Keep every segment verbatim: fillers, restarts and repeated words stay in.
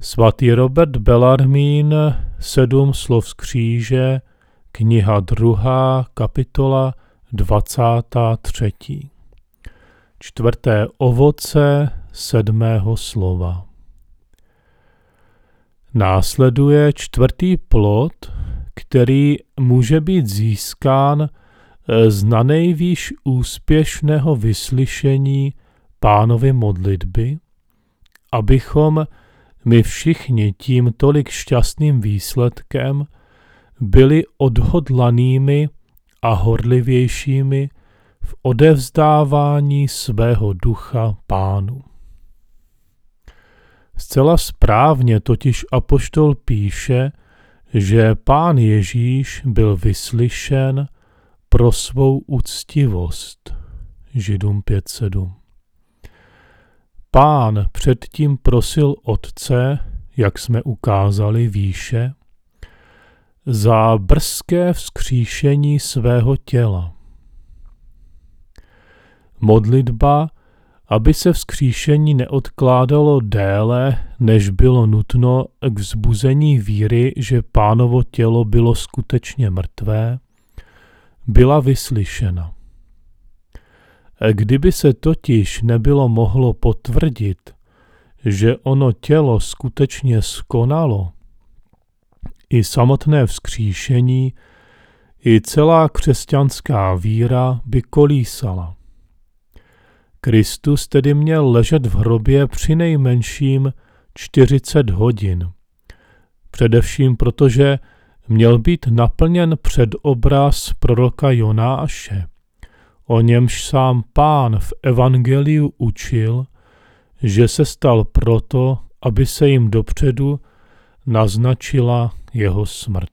Svatý Robert Bellarmín, Sedm slov z kříže, kniha druhá, kapitola dvacátá třetí. Čtvrté ovoce sedmého slova. Následuje čtvrtý plod, který může být získán z nanejvýš úspěšného vyslyšení Pánovy modlitby, abychom my všichni tím tolik šťastným výsledkem byli odhodlanými a horlivějšími v odevzdávání svého ducha Pánu. Zcela správně totiž apoštol píše, že Pán Ježíš byl vyslyšen pro svou úctivost. Židům pět sedm. Pán předtím prosil Otce, jak jsme ukázali výše, za brzké vzkříšení svého těla. Modlitba, aby se vzkříšení neodkládalo déle, než bylo nutno k vzbuzení víry, že Pánovo tělo bylo skutečně mrtvé, byla vyslyšena. Kdyby se totiž nebylo mohlo potvrdit, že ono tělo skutečně skonalo, i samotné vzkříšení, i celá křesťanská víra by kolísala. Kristus tedy měl ležet v hrobě přinejmenším čtyřicet hodin, především protože měl být naplněn předobraz proroka Jonáše, o němž sám Pán v evangeliu učil, že se stal proto, aby se jim dopředu naznačila jeho smrt.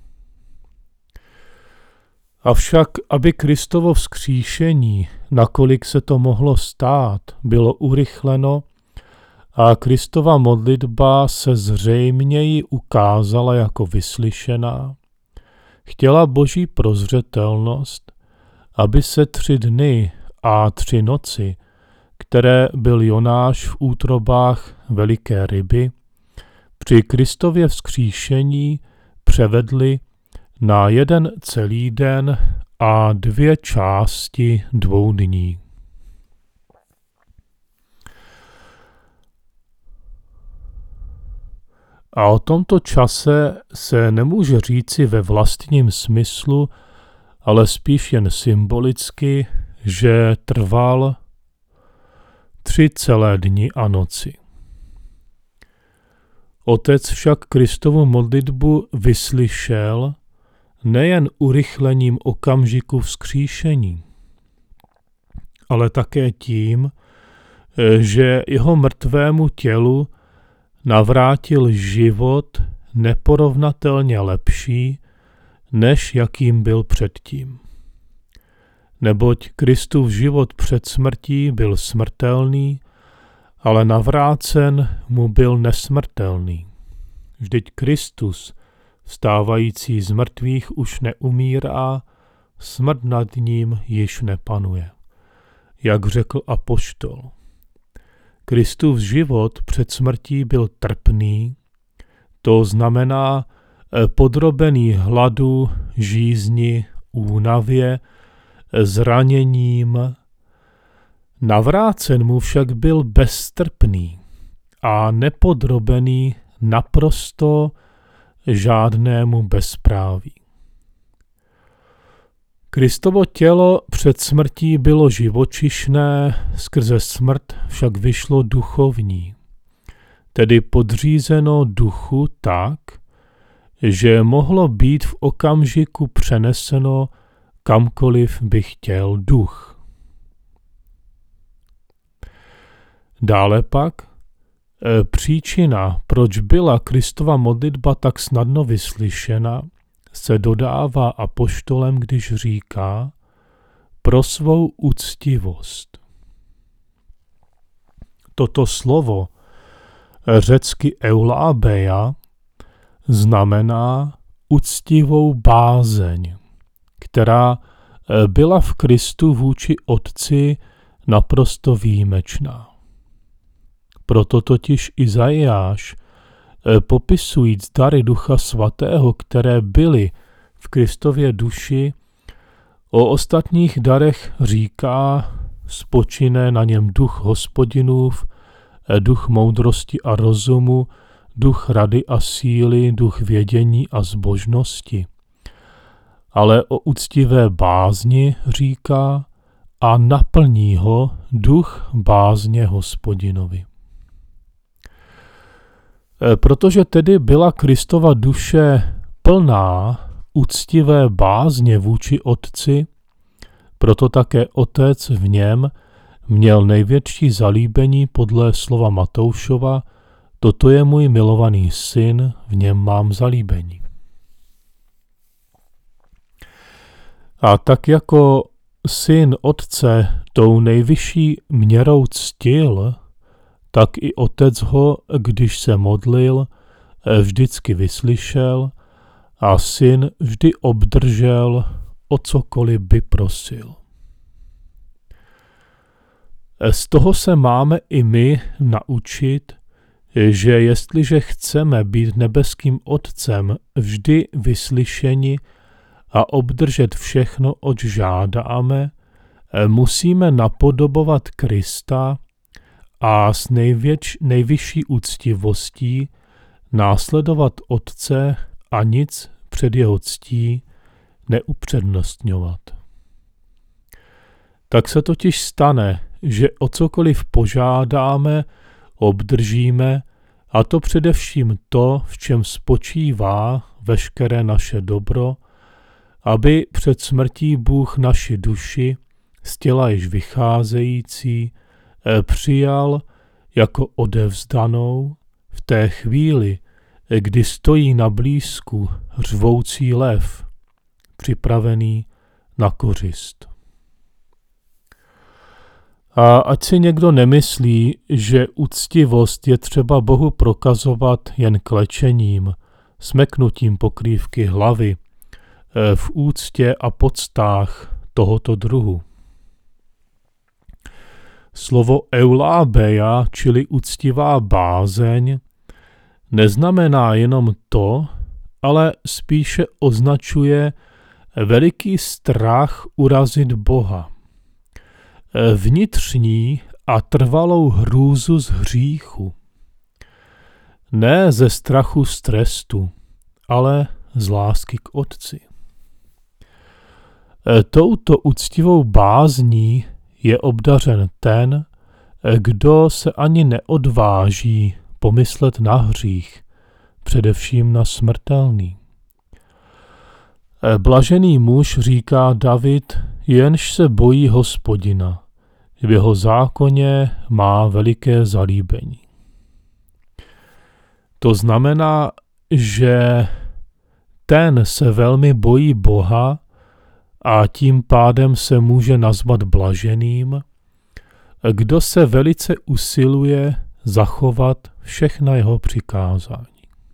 Avšak, aby Kristovo vzkříšení, nakolik se to mohlo stát, bylo urychleno a Kristova modlitba se zřejměji ukázala jako vyslyšená, chtěla Boží prozřetelnost, aby se tři dny a tři noci, které byl Jonáš v útrobách veliké ryby, při Kristově vzkříšení převedly na jeden celý den a dvě části dvou dní. A o tomto čase se nemůže říci ve vlastním smyslu, ale spíš jen symbolicky, že trval tři celé dni a noci. Otec však Kristovu modlitbu vyslyšel nejen urychlením okamžiku vzkříšení, ale také tím, že jeho mrtvému tělu navrátil život neporovnatelně lepší, než jakým byl předtím. Neboť Kristův život před smrtí byl smrtelný, ale navrácen mu byl nesmrtelný. Vždyť Kristus, vstávající z mrtvých, už neumírá, smrt nad ním již nepanuje. Jak řekl apoštol. Kristův život před smrtí byl trpný, to znamená podrobený hladu, žízni, únavě, zraněním. Navrácen mu však byl beztrpný a nepodrobený naprosto žádnému bezpráví. Kristovo tělo před smrtí bylo živočišné, skrze smrt však vyšlo duchovní, tedy podřízeno duchu tak, že mohlo být v okamžiku přeneseno kamkoliv by chtěl duch. Dále pak e, příčina, proč byla Kristova modlitba tak snadno vyslyšena, se dodává apoštolem, když říká pro svou úctivost. Toto slovo, řecky eulábeia, znamená úctivou bázeň, která byla v Kristu vůči Otci naprosto výjimečná. Proto totiž Izajáš popisujíc dary Ducha Svatého, které byly v Kristově duši, o ostatních darech říká: spočine na něm duch Hospodinův, duch moudrosti a rozumu, duch rady a síly, duch vědění a zbožnosti. Ale o úctivé bázni říká: a naplní ho duch bázně Hospodinovi. Protože tedy byla Kristova duše plná úctivé bázně vůči Otci, proto také Otec v něm měl největší zalíbení podle slova Matoušova: toto je můj milovaný syn, v něm mám zalíbení. A tak jako syn Otce tou nejvyšší měrou ctil, tak i Otec ho, když se modlil, vždycky vyslyšel a syn vždy obdržel, o cokoliv by prosil. Z toho se máme i my naučit, že jestliže chceme být nebeským Otcem vždy vyslyšeni a obdržet všechno, oč žádáme, musíme napodobovat Krista a s největš, nejvyšší úctivostí následovat Otce a nic před jeho ctí neupřednostňovat. Tak se totiž stane, že o cokoliv požádáme, obdržíme, a to především to, v čem spočívá veškeré naše dobro, aby před smrtí Bůh naši duši, z těla již vycházející, přijal jako odevzdanou v té chvíli, kdy stojí na blízku řvoucí lev, připravený na kořist. A ať si někdo nemyslí, že úctivost je třeba Bohu prokazovat jen klečením, smeknutím pokrývky hlavy, v úctě a poctách tohoto druhu. Slovo eulábeia, čili úctivá bázeň, neznamená jenom to, ale spíše označuje veliký strach urazit Boha, vnitřní a trvalou hrůzu z hříchu. Ne ze strachu z trestu, ale z lásky k Otci. Touto úctivou bázní je obdařen ten, kdo se ani neodváží pomyslet na hřích, především na smrtelný. Blažený muž, říká David, jenž se bojí Hospodina, v jeho zákoně má veliké zalíbení. To znamená, že ten se velmi bojí Boha a tím pádem se může nazvat blaženým, kdo se velice usiluje zachovat všechna jeho přikázání.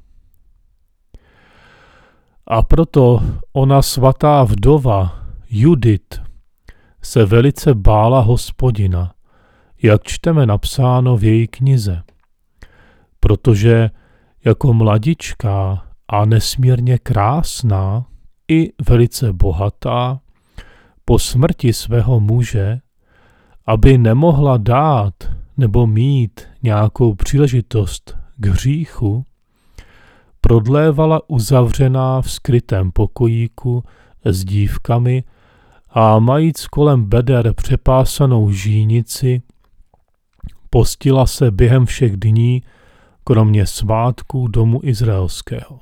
A proto ona svatá vdova Judit se velice bála Hospodina, jak čteme napsáno v její knize, protože jako mladička a nesmírně krásná i velice bohatá, po smrti svého muže, aby nemohla dát nebo mít nějakou příležitost k hříchu, prodlévala uzavřená v skrytém pokojíku s dívkami a majíc kolem beder přepásanou žínici, postila se během všech dní, kromě svátků domu izraelského.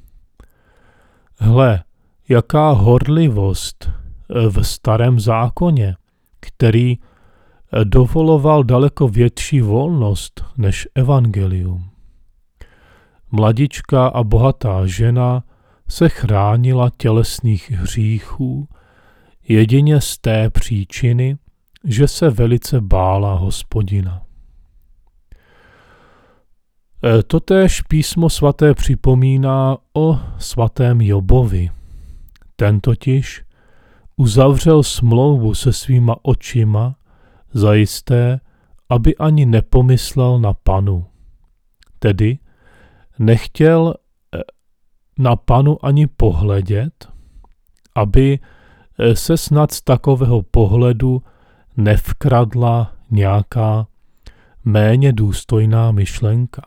Hle, jaká horlivost v starém zákoně, který dovoloval daleko větší volnost než evangelium. Mladička a bohatá žena se chránila tělesných hříchů jedině z té příčiny, že se velice bála Hospodina. Totéž písmo svaté připomíná o svatém Jobovi. Ten totiž uzavřel smlouvu se svýma očima, zajisté, aby ani nepomyslel na Panu. Tedy nechtěl na Panu ani pohledět, aby se snad z takového pohledu nevkradla nějaká méně důstojná myšlenka.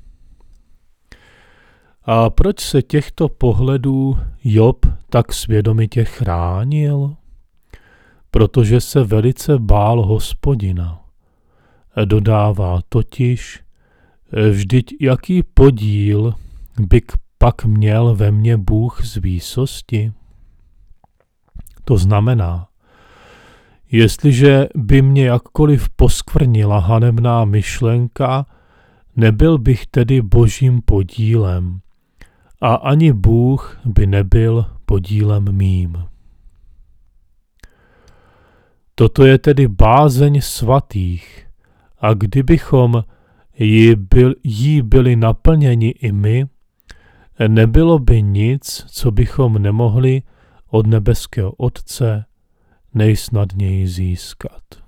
A proč se těchto pohledů Job tak svědomitě chránil? Protože se velice bál Hospodina. Dodává totiž, vždyť jaký podíl by pak měl ve mně Bůh z výsosti? To znamená, jestliže by mě jakkoliv poskvrnila hanebná myšlenka, nebyl bych tedy Božím podílem a ani Bůh by nebyl podílem mým. Toto je tedy bázeň svatých a kdybychom jí, byl, jí byli naplněni i my, nebylo by nic, co bychom nemohli od nebeského Otce nejsnadněji získat.